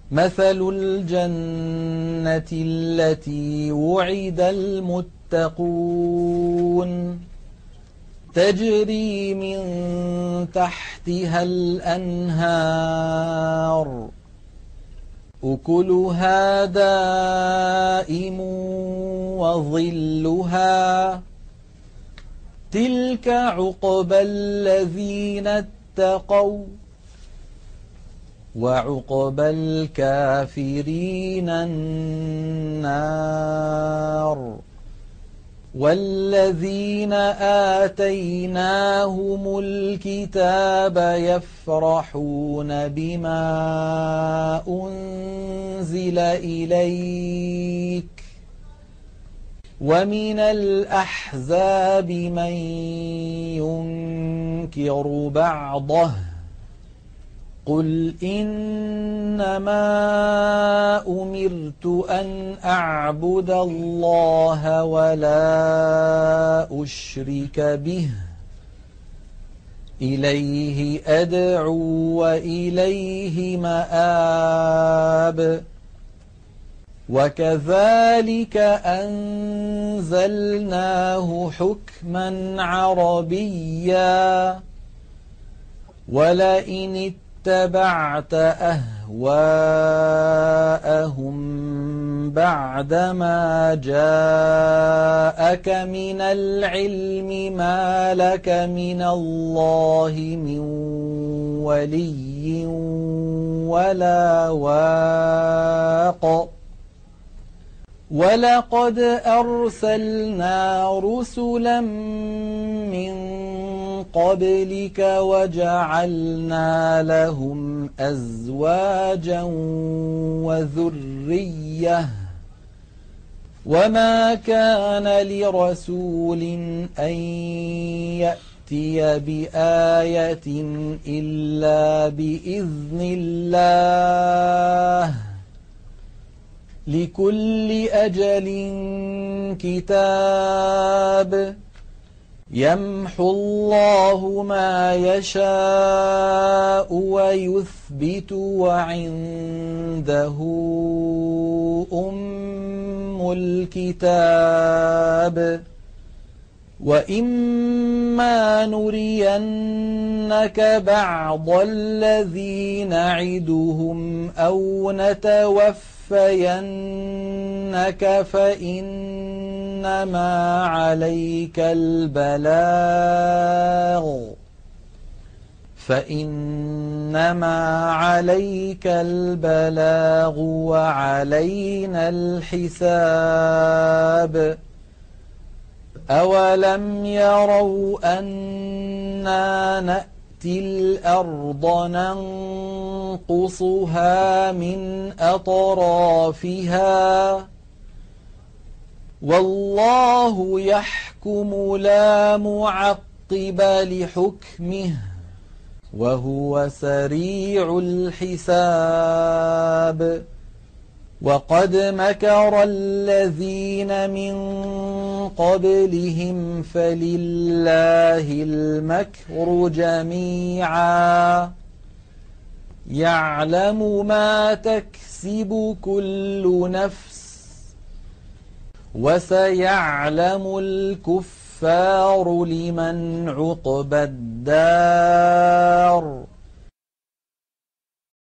مثل الجنة التي وعد المتقون تجري من تحتها الأنهار أكلها دائم وظلها تلك عقبى الذين اتقوا وعقبى الكافرين النار والذين آتيناهم الكتاب يفرحون بما أنزل إليك ومن الأحزاب من ينكر بعضه قل إنما أمرت أن أعبد الله ولا أشرك به إليه أدعو وإليه مآب وكذلك أنزلناه حكما عربيا ولئن اتبعت أهواءهم بعدما جاءك من العلم ما لك من الله من ولي ولا واق ولقد أرسلنا رسلا من قبلك وجعلنا لهم أزواجا وذرية وما كان لرسول أن يأتي بآية إلا بإذن الله لكل أجل كتاب يمحو الله ما يشاء ويثبت وعنده أم الكتاب وإما نرينك بعض الذي نعدهم أو نتوفينك فإنما عليك البلاغ وعلينا الحساب أولم يروا أنا نأتي الأرض ننقصها من أطرافها والله يحكم لا معقب لحكمه وهو سريع الحساب وقد مكر الذين من قبلهم فلله المكر جميعا يعلم ما تكسب كل نفس وسيعلم الكفار لمن عقبى الدار